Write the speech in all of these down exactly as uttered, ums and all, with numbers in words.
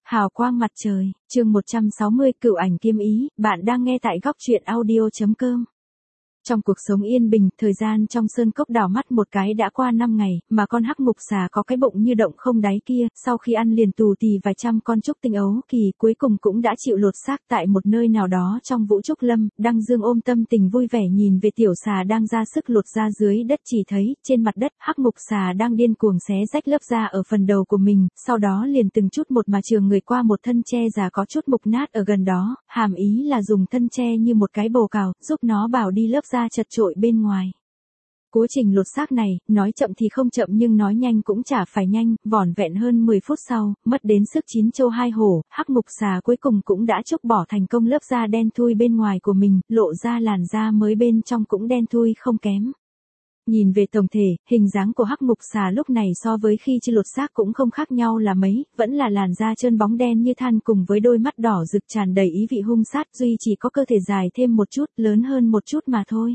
Hào quang mặt trời, chương một trăm sáu mươi, Cửu Ảnh Kiếm Ý, bạn đang nghe tại góc truyện audio chấm com. Trong cuộc sống yên bình, thời gian trong sơn cốc đảo mắt một cái đã qua năm ngày, mà con hắc ngục xà có cái bụng như động không đáy kia, sau khi ăn liền tù tì vài trăm con trúc tinh ấu kỳ, cuối cùng cũng đã chịu lột xác tại một nơi nào đó trong vũ trúc lâm. Đăng Dương ôm tâm tình vui vẻ nhìn về tiểu xà đang ra sức lột ra dưới đất, chỉ thấy trên mặt đất hắc ngục xà đang điên cuồng xé rách lớp da ở phần đầu của mình, sau đó liền từng chút một mà trường người qua một thân tre già có chút mục nát ở gần đó, hàm ý là dùng thân tre như một cái bồ cào, giúp nó bảo đi lớp da chật trội bên ngoài. Quá trình lột xác này, nói chậm thì không chậm nhưng nói nhanh cũng chả phải nhanh, vỏn vẹn hơn mười phút sau, mất đến sức chín châu hai hổ, hắc ngục xà cuối cùng cũng đã trúc bỏ thành công lớp da đen thui bên ngoài của mình, lộ ra làn da mới bên trong cũng đen thui không kém. Nhìn về tổng thể, hình dáng của hắc ngục xà lúc này so với khi chưa lột xác cũng không khác nhau là mấy, vẫn là làn da trơn bóng đen như than cùng với đôi mắt đỏ rực tràn đầy ý vị hung sát, duy chỉ có cơ thể dài thêm một chút, lớn hơn một chút mà thôi.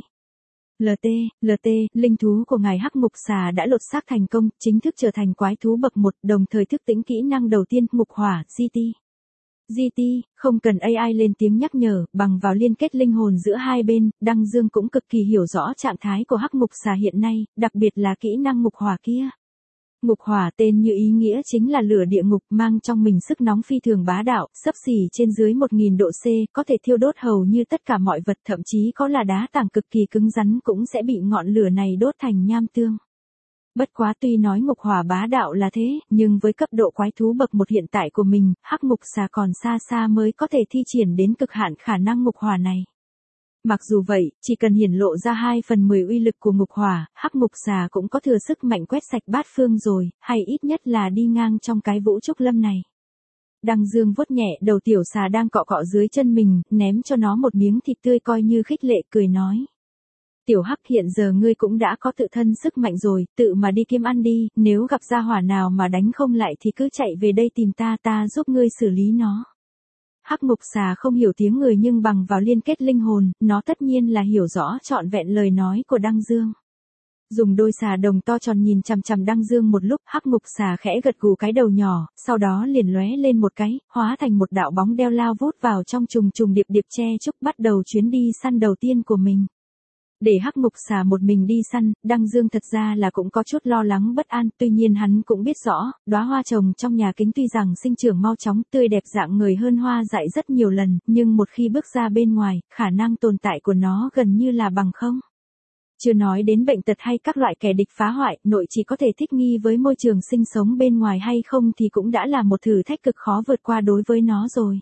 lờ tê, lờ tê, linh thú của ngài hắc ngục xà đã lột xác thành công, chính thức trở thành quái thú bậc một, đồng thời thức tỉnh kỹ năng đầu tiên, ngục hỏa, giê tê. giê tê, không cần a i lên tiếng nhắc nhở, bằng vào liên kết linh hồn giữa hai bên, Đăng Dương cũng cực kỳ hiểu rõ trạng thái của hắc ngục xà hiện nay, đặc biệt là kỹ năng ngục hỏa kia. Ngục hỏa tên như ý nghĩa chính là lửa địa ngục, mang trong mình sức nóng phi thường bá đạo, xấp xỉ trên dưới một nghìn độ C, có thể thiêu đốt hầu như tất cả mọi vật, thậm chí có là đá tảng cực kỳ cứng rắn cũng sẽ bị ngọn lửa này đốt thành nham tương. Bất quá tuy nói ngục hỏa bá đạo là thế, nhưng với cấp độ quái thú bậc một hiện tại của mình, hắc ngục xà còn xa xa mới có thể thi triển đến cực hạn khả năng ngục hỏa này. Mặc dù vậy, chỉ cần hiển lộ ra hai phần mười uy lực của ngục hỏa, hắc ngục xà cũng có thừa sức mạnh quét sạch bát phương rồi, hay ít nhất là đi ngang trong cái vũ trúc lâm này. Đăng Dương vuốt nhẹ đầu tiểu xà đang cọ cọ dưới chân mình, ném cho nó một miếng thịt tươi coi như khích lệ, cười nói. Tiểu hắc, hiện giờ ngươi cũng đã có tự thân sức mạnh rồi, tự mà đi kiếm ăn đi, nếu gặp gia hỏa nào mà đánh không lại thì cứ chạy về đây tìm ta, ta giúp ngươi xử lý nó. Hắc ngục xà không hiểu tiếng người nhưng bằng vào liên kết linh hồn, nó tất nhiên là hiểu rõ trọn vẹn lời nói của Đăng Dương. Dùng đôi xà đồng to tròn nhìn chằm chằm Đăng Dương một lúc, hắc ngục xà khẽ gật gù cái đầu nhỏ, sau đó liền lóe lên một cái, hóa thành một đạo bóng đeo lao vút vào trong trùng trùng điệp điệp tre trúc, bắt đầu chuyến đi săn đầu tiên của mình. Để hắc ngục xà một mình đi săn, Đăng Dương thật ra là cũng có chút lo lắng bất an, tuy nhiên hắn cũng biết rõ, đóa hoa trồng trong nhà kính tuy rằng sinh trưởng mau chóng, tươi đẹp dạng người hơn hoa dại rất nhiều lần, nhưng một khi bước ra bên ngoài, khả năng tồn tại của nó gần như là bằng không. Chưa nói đến bệnh tật hay các loại kẻ địch phá hoại, nội chỉ có thể thích nghi với môi trường sinh sống bên ngoài hay không thì cũng đã là một thử thách cực khó vượt qua đối với nó rồi.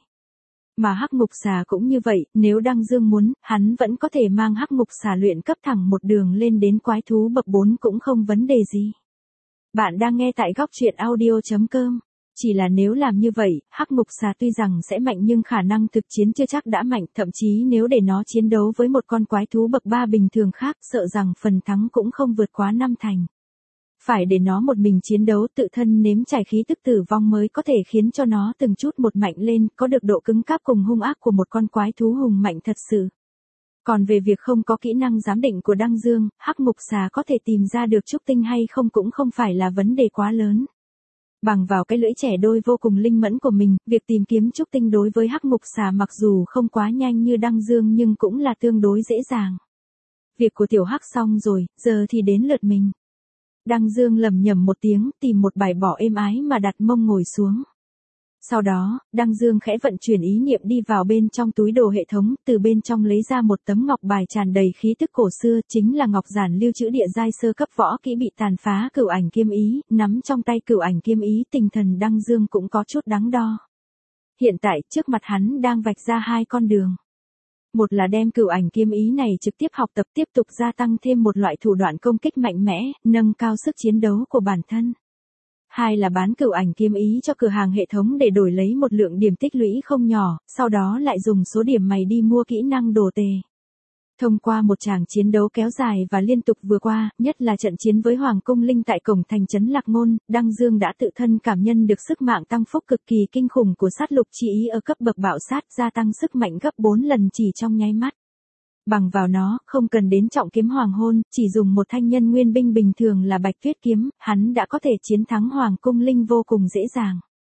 Mà hắc ngục xà cũng như vậy, nếu Đăng Dương muốn, hắn vẫn có thể mang hắc ngục xà luyện cấp thẳng một đường lên đến quái thú bậc bốn cũng không vấn đề gì. Bạn đang nghe tại góc truyện audio chấm com. Chỉ là nếu làm như vậy, hắc ngục xà tuy rằng sẽ mạnh nhưng khả năng thực chiến chưa chắc đã mạnh, thậm chí nếu để nó chiến đấu với một con quái thú bậc ba bình thường khác, sợ rằng phần thắng cũng không vượt quá năm thành. Phải để nó một mình chiến đấu tự thân nếm trải khí tức tử vong mới có thể khiến cho nó từng chút một mạnh lên, có được độ cứng cáp cùng hung ác của một con quái thú hùng mạnh thật sự. Còn về việc không có kỹ năng giám định của Đăng Dương, hắc ngục xà có thể tìm ra được trúc tinh hay không cũng không phải là vấn đề quá lớn. Bằng vào cái lưỡi trẻ đôi vô cùng linh mẫn của mình, việc tìm kiếm trúc tinh đối với hắc ngục xà mặc dù không quá nhanh như Đăng Dương nhưng cũng là tương đối dễ dàng. Việc của tiểu hắc xong rồi, giờ thì đến lượt mình. Đăng Dương lẩm nhẩm một tiếng, tìm một bài bỏ êm ái mà đặt mông ngồi xuống. Sau đó, Đăng Dương khẽ vận chuyển ý niệm đi vào bên trong túi đồ hệ thống, từ bên trong lấy ra một tấm ngọc bài tràn đầy khí tức cổ xưa, chính là ngọc giản lưu trữ địa giai sơ cấp võ kỹ bị tàn phá Cửu Ảnh Kiếm Ý, nắm trong tay Cửu Ảnh Kiếm Ý, tinh thần Đăng Dương cũng có chút đắn đo. Hiện tại, trước mặt hắn đang vạch ra hai con đường. Một là đem Cửu Ảnh Kiếm Ý này trực tiếp học tập, tiếp tục gia tăng thêm một loại thủ đoạn công kích mạnh mẽ, nâng cao sức chiến đấu của bản thân. Hai là bán Cửu Ảnh Kiếm Ý cho cửa hàng hệ thống để đổi lấy một lượng điểm tích lũy không nhỏ, sau đó lại dùng số điểm mày đi mua kỹ năng đồ tề. Thông qua một tràng chiến đấu kéo dài và liên tục vừa qua, nhất là trận chiến với Hoàng Cung Linh tại cổng thành trấn Lạc Ngôn, Đăng Dương đã tự thân cảm nhận được sức mạnh tăng phúc cực kỳ kinh khủng của sát lục chi ý ở cấp bậc bạo sát, gia tăng sức mạnh gấp bốn lần chỉ trong nháy mắt. Bằng vào nó, không cần đến trọng kiếm hoàng hôn, chỉ dùng một thanh nhân nguyên binh bình thường là Bạch Tuyết kiếm, hắn đã có thể chiến thắng Hoàng Cung Linh vô cùng dễ dàng.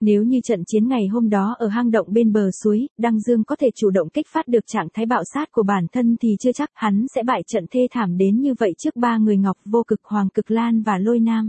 Nếu như trận chiến ngày hôm đó ở hang động bên bờ suối, Đăng Dương có thể chủ động kích phát được trạng thái bạo sát của bản thân thì chưa chắc hắn sẽ bại trận thê thảm đến như vậy trước ba người Ngọc Vô Cực, Hoàng Cực Lan và Lôi Nam.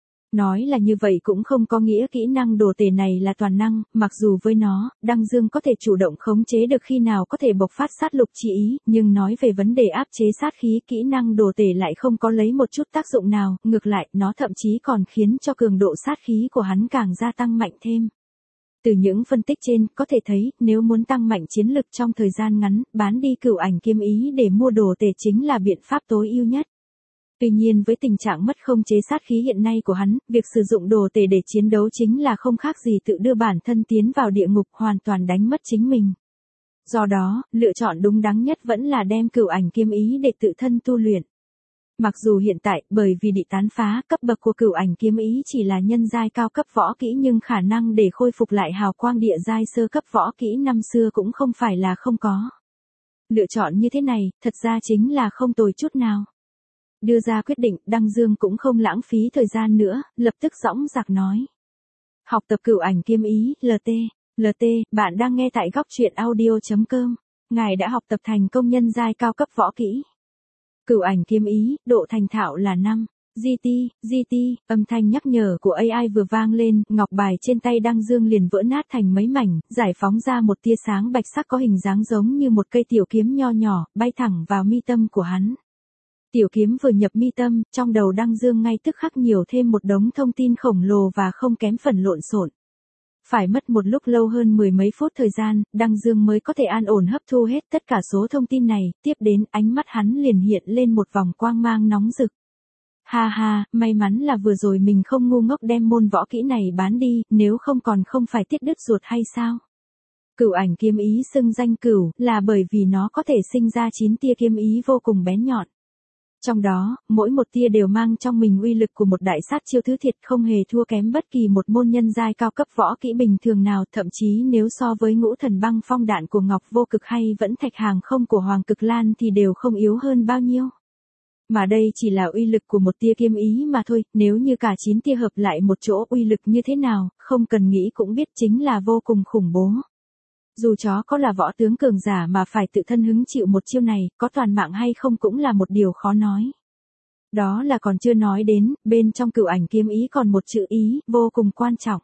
Nói là như vậy cũng không có nghĩa kỹ năng đồ tể này là toàn năng, mặc dù với nó, Đăng Dương có thể chủ động khống chế được khi nào có thể bộc phát sát lục chi ý, nhưng nói về vấn đề áp chế sát khí, kỹ năng đồ tể lại không có lấy một chút tác dụng nào, ngược lại, nó thậm chí còn khiến cho cường độ sát khí của hắn càng gia tăng mạnh thêm. Từ những phân tích trên, có thể thấy, nếu muốn tăng mạnh chiến lực trong thời gian ngắn, bán đi cửu ảnh kiếm ý để mua đồ tể chính là biện pháp tối ưu nhất. Tuy nhiên với tình trạng mất không chế sát khí hiện nay của hắn, việc sử dụng đồ tể để chiến đấu chính là không khác gì tự đưa bản thân tiến vào địa ngục, hoàn toàn đánh mất chính mình. Do đó, lựa chọn đúng đắn nhất vẫn là đem cửu ảnh kiếm ý để tự thân tu luyện. Mặc dù hiện tại, bởi vì bị tán phá, cấp bậc của cửu ảnh kiếm ý chỉ là nhân giai cao cấp võ kỹ, nhưng khả năng để khôi phục lại hào quang địa giai sơ cấp võ kỹ năm xưa cũng không phải là không có. Lựa chọn như thế này, thật ra chính là không tồi chút nào. Đưa ra quyết định, Đăng Dương cũng không lãng phí thời gian nữa, lập tức dõng dạc nói. Học tập cửu ảnh kiếm ý, lờ tê, lờ tê, bạn đang nghe tại góc truyện audio chấm com. Ngài đã học tập thành công nhân giai cao cấp võ kỹ. Cửu ảnh kiếm ý, độ thành thạo là năm. giê tê, giê tê, âm thanh nhắc nhở của a i vừa vang lên, ngọc bài trên tay Đăng Dương liền vỡ nát thành mấy mảnh, giải phóng ra một tia sáng bạch sắc có hình dáng giống như một cây tiểu kiếm nho nhỏ, bay thẳng vào mi tâm của hắn. Tiểu kiếm vừa nhập mi tâm, trong đầu Đăng Dương ngay tức khắc nhiều thêm một đống thông tin khổng lồ và không kém phần lộn xộn. Phải mất một lúc lâu hơn mười mấy phút thời gian, Đăng Dương mới có thể an ổn hấp thu hết tất cả số thông tin này, tiếp đến ánh mắt hắn liền hiện lên một vòng quang mang nóng rực. Ha ha, may mắn là vừa rồi mình không ngu ngốc đem môn võ kỹ này bán đi, nếu không còn không phải tiết đứt ruột hay sao? Cửu ảnh kiếm ý xưng danh cửu, là bởi vì nó có thể sinh ra chín tia kiếm ý vô cùng bén nhọn. Trong đó, mỗi một tia đều mang trong mình uy lực của một đại sát chiêu thứ thiệt, không hề thua kém bất kỳ một môn nhân giai cao cấp võ kỹ bình thường nào, thậm chí nếu so với ngũ thần băng phong đạn của Ngọc Vô Cực hay vẫn thạch hàng không của Hoàng Cực Lan thì đều không yếu hơn bao nhiêu. Mà đây chỉ là uy lực của một tia kiếm ý mà thôi, nếu như cả chín tia hợp lại một chỗ uy lực như thế nào, không cần nghĩ cũng biết chính là vô cùng khủng bố. Dù chó có là võ tướng cường giả mà phải tự thân hứng chịu một chiêu này, có toàn mạng hay không cũng là một điều khó nói. Đó là còn chưa nói đến, bên trong cửu ảnh kiếm ý còn một chữ ý, vô cùng quan trọng.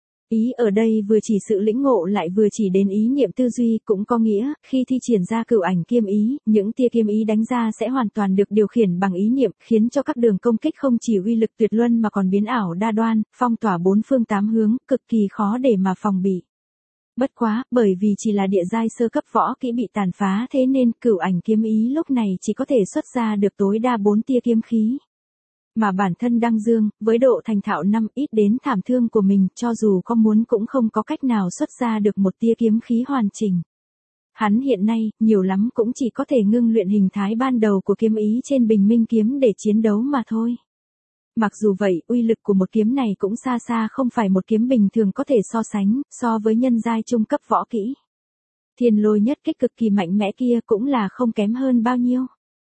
Ý ở đây vừa chỉ sự lĩnh ngộ lại vừa chỉ đến ý niệm tư duy, cũng có nghĩa, khi thi triển ra cửu ảnh kiếm ý, những tia kiếm ý đánh ra sẽ hoàn toàn được điều khiển bằng ý niệm, khiến cho các đường công kích không chỉ uy lực tuyệt luân mà còn biến ảo đa đoan, phong tỏa bốn phương tám hướng, cực kỳ khó để mà phòng bị. Bất quá, bởi vì chỉ là địa giai sơ cấp võ kỹ bị tàn phá thế nên cửu ảnh kiếm ý lúc này chỉ có thể xuất ra được tối đa bốn tia kiếm khí. Mà bản thân Đăng Dương, với độ thành thạo năm ít đến thảm thương của mình, cho dù có muốn cũng không có cách nào xuất ra được một tia kiếm khí hoàn chỉnh. Hắn hiện nay, nhiều lắm cũng chỉ có thể ngưng luyện hình thái ban đầu của kiếm ý trên bình minh kiếm để chiến đấu mà thôi. Mặc dù vậy, uy lực của một kiếm này cũng xa xa không phải một kiếm bình thường có thể so sánh, so với nhân giai trung cấp võ kỹ. Thiên lôi nhất kích cực kỳ mạnh mẽ kia cũng là không kém hơn bao nhiêu.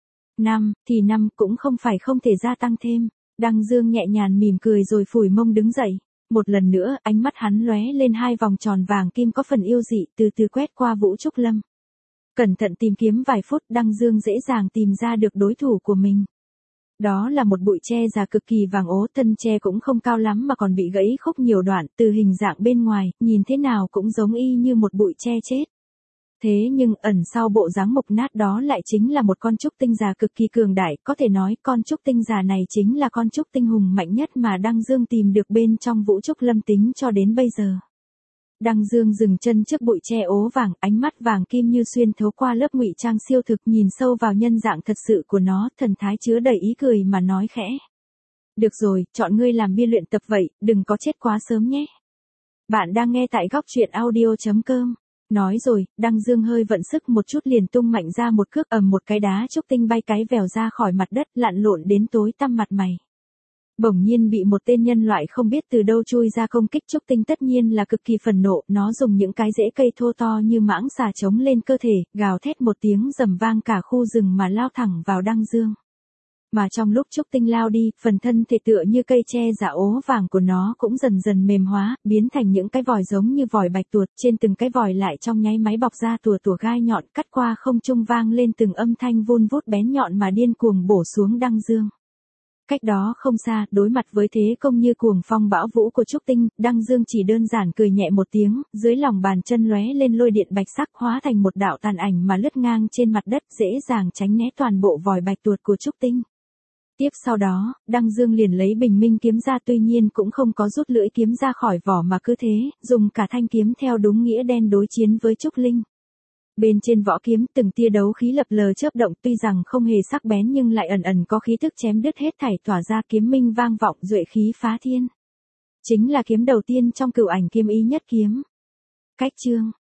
Năm, thì năm cũng không phải không thể gia tăng thêm. Đăng Dương nhẹ nhàng mỉm cười rồi phủi mông đứng dậy. Một lần nữa, ánh mắt hắn lóe lên hai vòng tròn vàng kim có phần yêu dị, từ từ quét qua Vũ Trúc Lâm. Cẩn thận tìm kiếm vài phút, Đăng Dương dễ dàng tìm ra được đối thủ của mình. Đó là một bụi tre già cực kỳ vàng ố, thân tre cũng không cao lắm mà còn bị gãy khúc nhiều đoạn, từ hình dạng bên ngoài, nhìn thế nào cũng giống y như một bụi tre chết. Thế nhưng ẩn sau bộ dáng mục nát đó lại chính là một con trúc tinh già cực kỳ cường đại, có thể nói con trúc tinh già này chính là con trúc tinh hùng mạnh nhất mà Đăng Dương tìm được bên trong Vũ Trúc Lâm tính cho đến bây giờ. Đăng Dương dừng chân trước bụi tre ố vàng, ánh mắt vàng kim như xuyên thấu qua lớp ngụy trang siêu thực, nhìn sâu vào nhân dạng thật sự của nó, thần thái chứa đầy ý cười mà nói khẽ. Được rồi, chọn ngươi làm bia luyện tập vậy, đừng có chết quá sớm nhé. Bạn đang nghe tại góc truyện audio chấm com. Nói rồi, Đăng Dương hơi vận sức một chút liền tung mạnh ra một cước, ầm một cái đá trúc tinh bay cái vèo ra khỏi mặt đất, lặn lộn đến tối tăm mặt mày. Bỗng nhiên bị một tên nhân loại không biết từ đâu chui ra công kích trúc tinh, tất nhiên là cực kỳ phần nộ, nó dùng những cái rễ cây thô to như mãng xà chống lên cơ thể, gào thét một tiếng rầm vang cả khu rừng mà lao thẳng vào Đăng Dương. Mà trong lúc Trúc Tinh lao đi, phần thân thể tựa như cây tre giả ố vàng của nó cũng dần dần mềm hóa, biến thành những cái vòi giống như vòi bạch tuộc, trên từng cái vòi lại trong nháy máy bọc ra tùa tùa gai nhọn, cắt qua không trung vang lên từng âm thanh vun vút bén nhọn mà điên cuồng bổ xuống Đăng Dương. Cách đó không xa, đối mặt với thế công như cuồng phong bão vũ của Trúc Tinh, Đăng Dương chỉ đơn giản cười nhẹ một tiếng, dưới lòng bàn chân lóe lên lôi điện bạch sắc hóa thành một đạo tàn ảnh mà lướt ngang trên mặt đất, dễ dàng tránh né toàn bộ vòi bạch tuộc của Trúc Tinh. Tiếp sau đó, Đăng Dương liền lấy bình minh kiếm ra, tuy nhiên cũng không có rút lưỡi kiếm ra khỏi vỏ mà cứ thế, dùng cả thanh kiếm theo đúng nghĩa đen đối chiến với Trúc Linh. Bên trên võ kiếm từng tia đấu khí lập lờ chớp động, tuy rằng không hề sắc bén nhưng lại ẩn ẩn có khí thức chém đứt hết thảy tỏa ra, kiếm minh vang vọng, duệ khí phá thiên. Chính là kiếm đầu tiên trong Cửu Ảnh Kiếm Ý Nhất Kiếm. Cách chương